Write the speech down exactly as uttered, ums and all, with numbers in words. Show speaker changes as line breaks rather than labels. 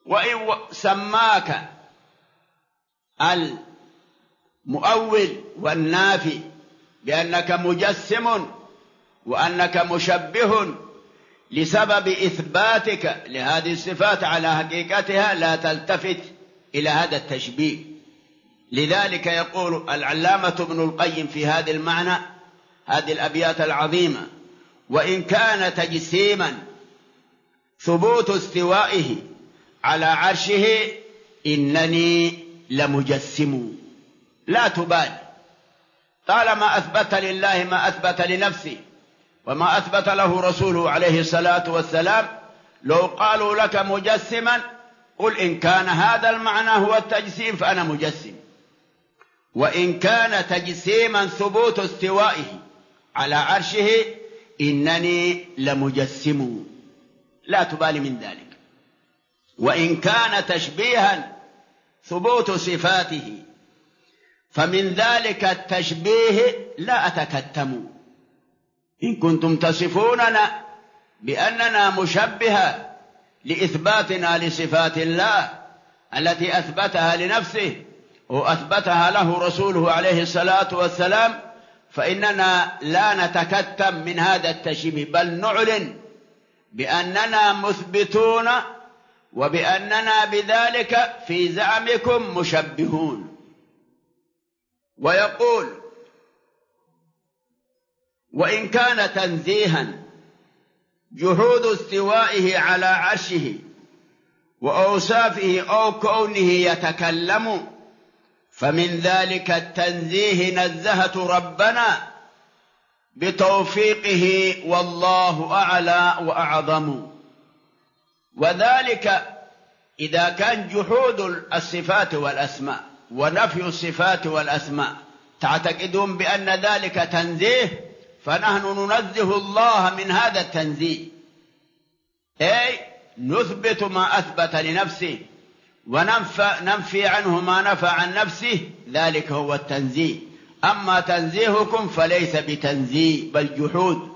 وإن سماك المؤول والنافي بأنك مجسم وأنك مشبه لسبب إثباتك لهذه الصفات على حقيقتها، لا تلتفت إلى هذا التشبيه. لذلك يقول العلامة ابن القيم في هذا المعنى هذه الأبيات العظيمة: وإن كان تجسيما ثبوت استوائه على عرشه إنني لمجسم. لا تبالي، طالما أثبت لله ما أثبت لنفسه وما أثبت له رسوله عليه الصلاة والسلام، لو قالوا لك مجسما قل إن كان هذا المعنى هو التجسيم فأنا مجسم، وإن كان تجسيما ثبوت استوائه على عرشه إنني لمجسم. لا تبالي من ذلك. وإن كان تشبيها ثبوت صفاته فمن ذلك التشبيه لا أتكتم. إن كنتم تصفوننا بأننا مشبهة لإثباتنا لصفات الله التي أثبتها لنفسه وأثبتها له رسوله عليه الصلاة والسلام، فإننا لا نتكتم من هذا التشبيه، بل نعلن بأننا مثبتون وبأننا بذلك في زعمكم مشبهون. ويقول: وإن كان تنزيها جحود استوائه على عرشه وأوصافه أو كونه يتكلم، فمن ذلك التنزيه نزهة ربنا بتوفيقه والله أعلى وأعظم. وذلك إذا كان جحود الصفات والأسماء ونفي الصفات والأسماء تعتقدون بأن ذلك تنزيه، فنحن ننزه الله من هذا التنزيه، أي نثبت ما أثبت لنفسه وننفي عنه ما نفى عن نفسه، ذلك هو التنزيه. أما تنزيهكم فليس بتنزيه بل جحود.